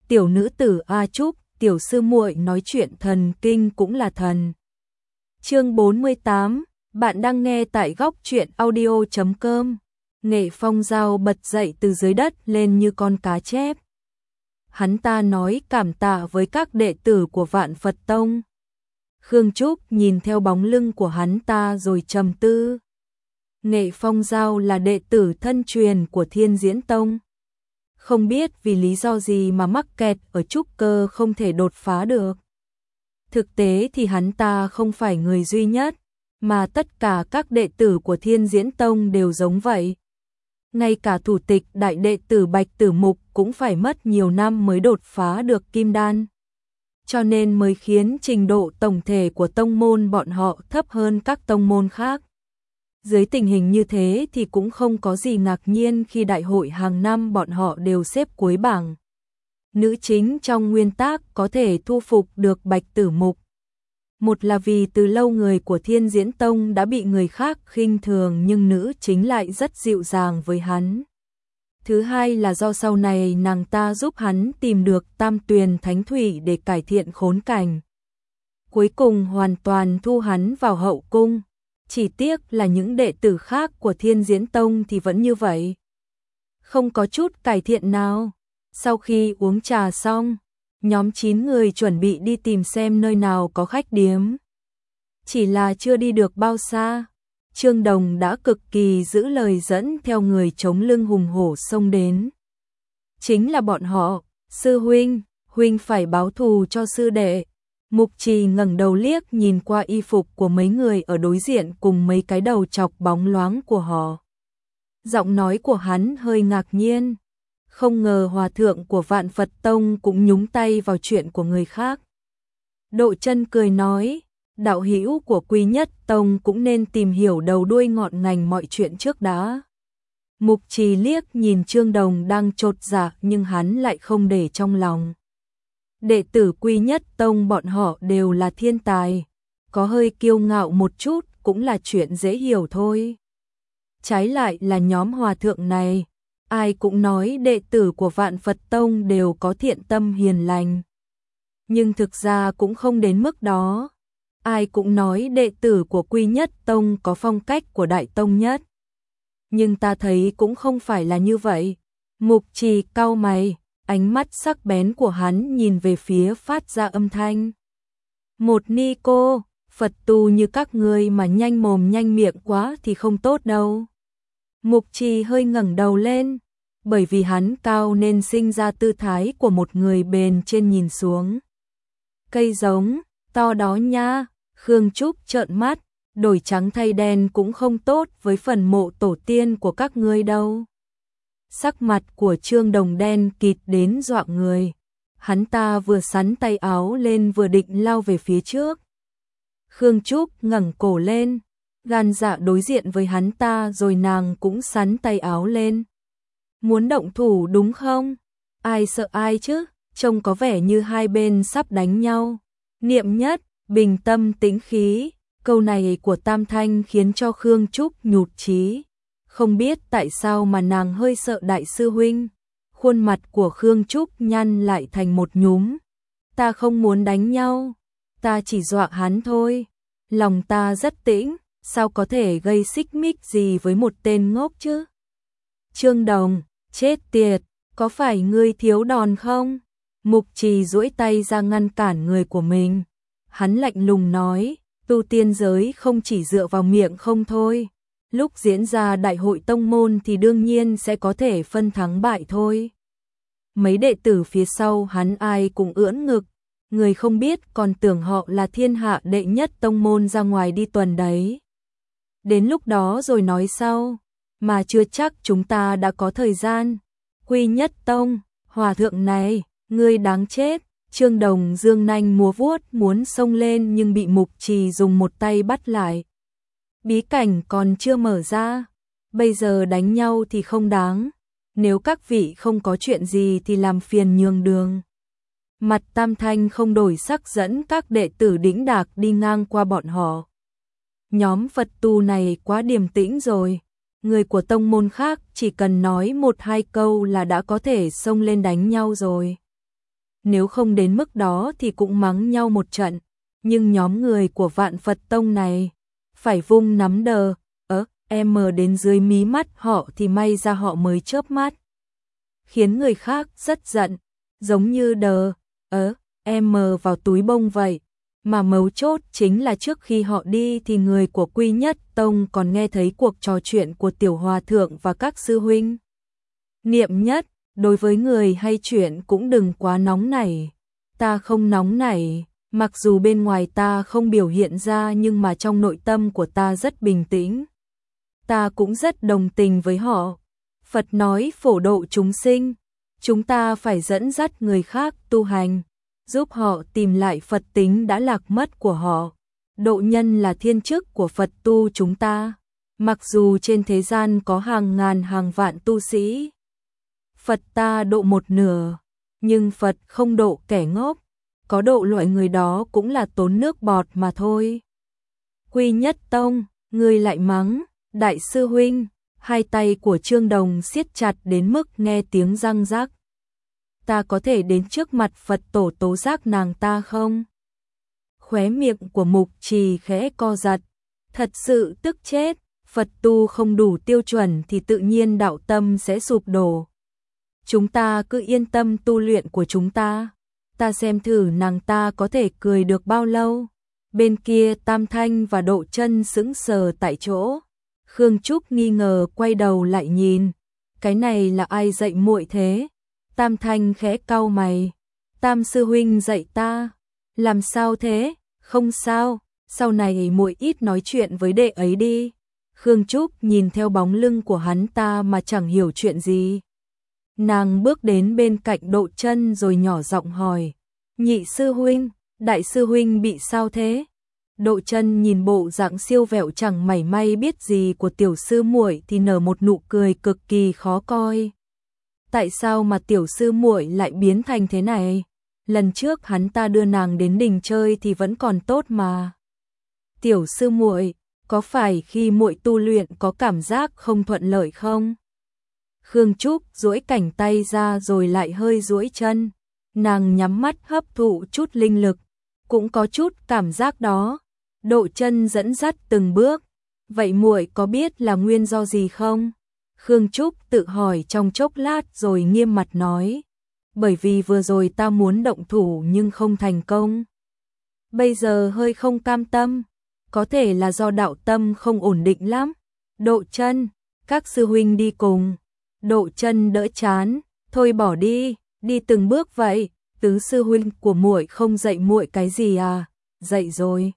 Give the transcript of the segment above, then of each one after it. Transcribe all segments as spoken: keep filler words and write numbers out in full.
tiểu nữ tử A Trúc, tiểu sư muội nói chuyện thần kinh cũng là thần. Chương bốn mươi tám, bạn đang nghe tại góc truyện audio chấm com. Nghệ Phong Giao bật dậy từ dưới đất lên như con cá chép. Hắn ta nói cảm tạ với các đệ tử của Vạn Phật Tông. Khương Trúc nhìn theo bóng lưng của hắn ta rồi trầm tư. Nghệ Phong Giao là đệ tử thân truyền của Thiên Diễn Tông. Không biết vì lý do gì mà mắc kẹt ở trúc cơ không thể đột phá được. Thực tế thì hắn ta không phải người duy nhất, mà tất cả các đệ tử của Thiên Diễn Tông đều giống vậy. Ngay cả thủ tịch đại đệ tử Bạch Tử Mục cũng phải mất nhiều năm mới đột phá được kim đan. Cho nên mới khiến trình độ tổng thể của tông môn bọn họ thấp hơn các tông môn khác. Dưới tình hình như thế thì cũng không có gì ngạc nhiên khi đại hội hàng năm bọn họ đều xếp cuối bảng. Nữ chính trong nguyên tác có thể thu phục được Bạch Tử Mục. Một là vì từ lâu người của Thiên Diễn Tông đã bị người khác khinh thường nhưng nữ chính lại rất dịu dàng với hắn. Thứ hai là do sau này nàng ta giúp hắn tìm được Tam Tuyền Thánh Thủy để cải thiện khốn cảnh. Cuối cùng hoàn toàn thu hắn vào hậu cung. Chỉ tiếc là những đệ tử khác của Thiên Diễn Tông thì vẫn như vậy. Không có chút cải thiện nào. Sau khi uống trà xong, nhóm chín người chuẩn bị đi tìm xem nơi nào có khách điếm. Chỉ là chưa đi được bao xa, Trương Đồng đã cực kỳ giữ lời dẫn theo người chống lưng hùng hổ xông đến. Chính là bọn họ, sư huynh, huynh phải báo thù cho sư đệ. Mục Trì ngẩng đầu liếc nhìn qua y phục của mấy người ở đối diện cùng mấy cái đầu chọc bóng loáng của họ. Giọng nói của hắn hơi ngạc nhiên. Không ngờ hòa thượng của Vạn Phật Tông cũng nhúng tay vào chuyện của người khác. Độ Chân cười nói, đạo hữu của Quy Nhất Tông cũng nên tìm hiểu đầu đuôi ngọn ngành mọi chuyện trước đã. Mục Trì liếc nhìn Trương Đồng đang chột dạ nhưng hắn lại không để trong lòng. Đệ tử Quy Nhất Tông bọn họ đều là thiên tài, có hơi kiêu ngạo một chút cũng là chuyện dễ hiểu thôi. Trái lại là nhóm hòa thượng này, ai cũng nói đệ tử của Vạn Phật Tông đều có thiện tâm hiền lành. Nhưng thực ra cũng không đến mức đó. Ai cũng nói đệ tử của Quy Nhất Tông có phong cách của Đại Tông Nhất. Nhưng ta thấy cũng không phải là như vậy. Mục Trì cau mày, ánh mắt sắc bén của hắn nhìn về phía phát ra âm thanh. Một ni cô, Phật tu như các ngươi mà nhanh mồm nhanh miệng quá thì không tốt đâu. Mục Trì hơi ngẩng đầu lên, bởi vì hắn cao nên sinh ra tư thái của một người bền trên nhìn xuống. Cây giống, to đó nha, Khương Trúc trợn mắt, đổi trắng thay đen cũng không tốt với phần mộ tổ tiên của các ngươi đâu. Sắc mặt của Trương Đồng đen kịt đến dọa người. Hắn ta vừa xắn tay áo lên vừa định lao về phía trước. Khương Trúc ngẩng cổ lên, gan dạ đối diện với hắn ta rồi nàng cũng xắn tay áo lên. Muốn động thủ đúng không? Ai sợ ai chứ? Trông có vẻ như hai bên sắp đánh nhau. Niệm nhất, bình tâm tĩnh khí. Câu này của Tam Thanh khiến cho Khương Trúc nhụt chí. Không biết tại sao mà nàng hơi sợ đại sư huynh. Khuôn mặt của Khương Trúc nhăn lại thành một nhúm. Ta không muốn đánh nhau. Ta chỉ dọa hắn thôi. Lòng ta rất tĩnh. Sao có thể gây xích mích gì với một tên ngốc chứ? Trương Đồng, chết tiệt, có phải ngươi thiếu đòn không? Mục Trì duỗi tay ra ngăn cản người của mình. Hắn lạnh lùng nói, tu tiên giới không chỉ dựa vào miệng không thôi. Lúc diễn ra đại hội tông môn thì đương nhiên sẽ có thể phân thắng bại thôi. Mấy đệ tử phía sau hắn ai cũng ưỡn ngực. Người không biết còn tưởng họ là thiên hạ đệ nhất tông môn ra ngoài đi tuần đấy. Đến lúc đó rồi nói sau, mà chưa chắc chúng ta đã có thời gian. Quy Nhất Tông, hòa thượng này, ngươi đáng chết. Trương Đồng dương nanh múa vuốt muốn xông lên nhưng bị Mục Trì dùng một tay bắt lại. Bí cảnh còn chưa mở ra, bây giờ đánh nhau thì không đáng. Nếu các vị không có chuyện gì thì làm phiền nhường đường. Mặt Tam Thanh không đổi sắc dẫn các đệ tử đĩnh đạc đi ngang qua bọn họ. Nhóm Phật tu này quá điềm tĩnh rồi. Người của tông môn khác chỉ cần nói một hai câu là đã có thể xông lên đánh nhau rồi. nếu không đến mức đó thì cũng mắng nhau một trận, nhưng nhóm người của Vạn Phật Tông này phải vung nắm đờ, ớ, em đến dưới mí mắt họ thì may ra họ mới chớp mắt. Khiến người khác rất giận, giống như đờ, ớ, em vào túi bông vậy. Mà mấu chốt chính là trước khi họ đi thì người của Quy Nhất Tông còn nghe thấy cuộc trò chuyện của Tiểu Hòa Thượng và các sư huynh. Niệm nhất, đối với người hay chuyện cũng đừng quá nóng nảy. Ta không nóng nảy, mặc dù bên ngoài ta không biểu hiện ra nhưng mà trong nội tâm của ta rất bình tĩnh. Ta cũng rất đồng tình với họ. Phật nói phổ độ chúng sinh, chúng ta phải dẫn dắt người khác tu hành, giúp họ tìm lại Phật tính đã lạc mất của họ. Độ nhân là thiên chức của Phật tu chúng ta. Mặc dù trên thế gian có hàng ngàn hàng vạn tu sĩ, Phật ta độ một nửa, nhưng Phật không độ kẻ ngốc, có độ loại người đó cũng là tốn nước bọt mà thôi. Quy Nhất Tông, người lại mắng, đại sư huynh, hai tay của Trương Đồng siết chặt đến mức nghe tiếng răng rắc. Ta có thể đến trước mặt Phật tổ tố giác nàng ta không? Khóe miệng của Mục Trì khẽ co giật, thật sự tức chết, Phật tu không đủ tiêu chuẩn thì tự nhiên đạo tâm sẽ sụp đổ. Chúng ta cứ yên tâm tu luyện của chúng ta, ta xem thử nàng ta có thể cười được bao lâu. Bên kia Tam Thanh và Độ Chân sững sờ tại chỗ. Khương Trúc nghi ngờ quay đầu lại nhìn, cái này là ai dạy muội thế? Tam Thanh khẽ cau mày, Tam sư huynh dạy ta. Làm sao thế? Không sao, sau này muội ít nói chuyện với đệ ấy đi. Khương Trúc nhìn theo bóng lưng của hắn ta mà chẳng hiểu chuyện gì. Nàng bước đến bên cạnh Độ Chân rồi nhỏ giọng hỏi, nhị sư huynh, đại sư huynh bị sao thế? Độ Chân nhìn bộ dạng siêu vẹo chẳng mảy may biết gì của tiểu sư muội thì nở một nụ cười cực kỳ khó coi. Tại sao mà tiểu sư muội lại biến thành thế này? Lần trước hắn ta đưa nàng đến đình chơi thì vẫn còn tốt mà. Tiểu sư muội, có phải khi muội tu luyện có cảm giác không thuận lợi không? Khương Trúc duỗi cẳng tay ra rồi lại hơi duỗi chân. Nàng nhắm mắt hấp thụ chút linh lực, cũng có chút cảm giác đó. Độ Chân dẫn dắt từng bước. Vậy muội có biết là nguyên do gì không? Khương Trúc tự hỏi trong chốc lát rồi nghiêm mặt nói. Bởi vì vừa rồi ta muốn động thủ nhưng không thành công. Bây giờ hơi không cam tâm. Có thể là do đạo tâm không ổn định lắm. Độ Chân, các sư huynh đi cùng. Độ Chân đỡ chán. Thôi bỏ đi, đi từng bước vậy. Tứ sư huynh của muội không dạy muội cái gì à? Dạy rồi.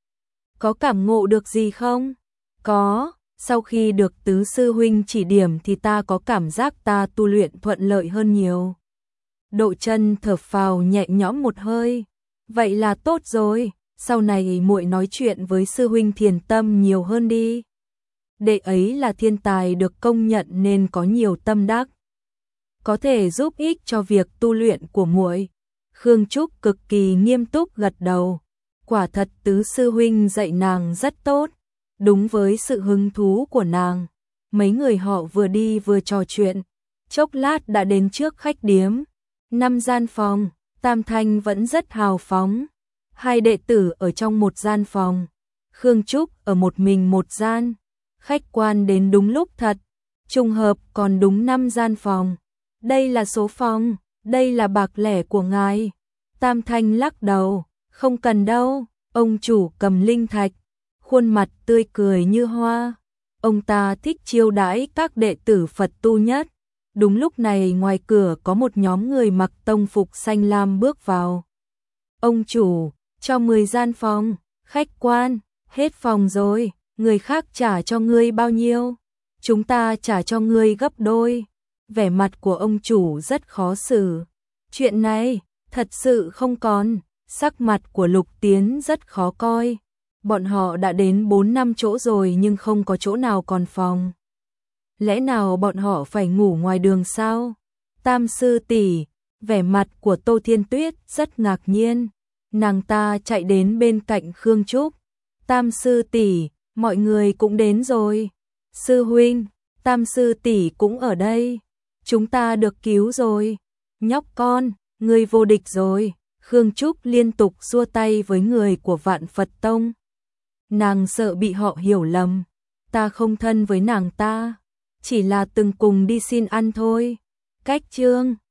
Có cảm ngộ được gì không? Có, sau khi được tứ sư huynh chỉ điểm thì ta có cảm giác ta tu luyện thuận lợi hơn nhiều. Độ Chân thở phào nhẹ nhõm một hơi. Vậy là tốt rồi, sau này muội nói chuyện với sư huynh Thiền Tâm nhiều hơn đi. Đệ ấy là thiên tài được công nhận nên có nhiều tâm đắc, có thể giúp ích cho việc tu luyện của muội. Khương Trúc cực kỳ nghiêm túc gật đầu. Quả thật tứ sư huynh dạy nàng rất tốt, đúng với sự hứng thú của nàng. Mấy người họ vừa đi vừa trò chuyện, chốc lát đã đến trước khách điếm. Năm gian phòng, Tam Thanh vẫn rất hào phóng. Hai đệ tử ở trong một gian phòng, Khương Trúc ở một mình một gian. Khách quan đến đúng lúc thật, trùng hợp còn đúng năm gian phòng. Đây là số phòng, đây là bạc lẻ của ngài. Tam Thanh lắc đầu, không cần đâu. Ông chủ cầm linh thạch, khuôn mặt tươi cười như hoa. Ông ta thích chiêu đãi các đệ tử Phật tu nhất. Đúng lúc này ngoài cửa có một nhóm người mặc tông phục xanh lam bước vào. Ông chủ, cho mười gian phòng. Khách quan, hết phòng rồi, người khác trả cho ngươi bao nhiêu? Chúng ta trả cho ngươi gấp đôi. Vẻ mặt của ông chủ rất khó xử. Chuyện này, thật sự không còn. Sắc mặt của Lục Tiến rất khó coi. Bọn họ đã đến bốn năm chỗ rồi nhưng không có chỗ nào còn phòng. Lẽ nào bọn họ phải ngủ ngoài đường sao? Tam sư tỷ, vẻ mặt của Tô Thiên Tuyết rất ngạc nhiên. Nàng ta chạy đến bên cạnh Khương Trúc. Tam sư tỷ, mọi người cũng đến rồi. Sư huynh, Tam sư tỷ cũng ở đây. Chúng ta được cứu rồi. Nhóc con, Ngươi vô địch rồi. Khương Trúc liên tục xua tay với người của Vạn Phật Tông. Nàng sợ bị họ hiểu lầm. Ta không thân với nàng ta, chỉ là từng cùng đi xin ăn thôi. Cách chương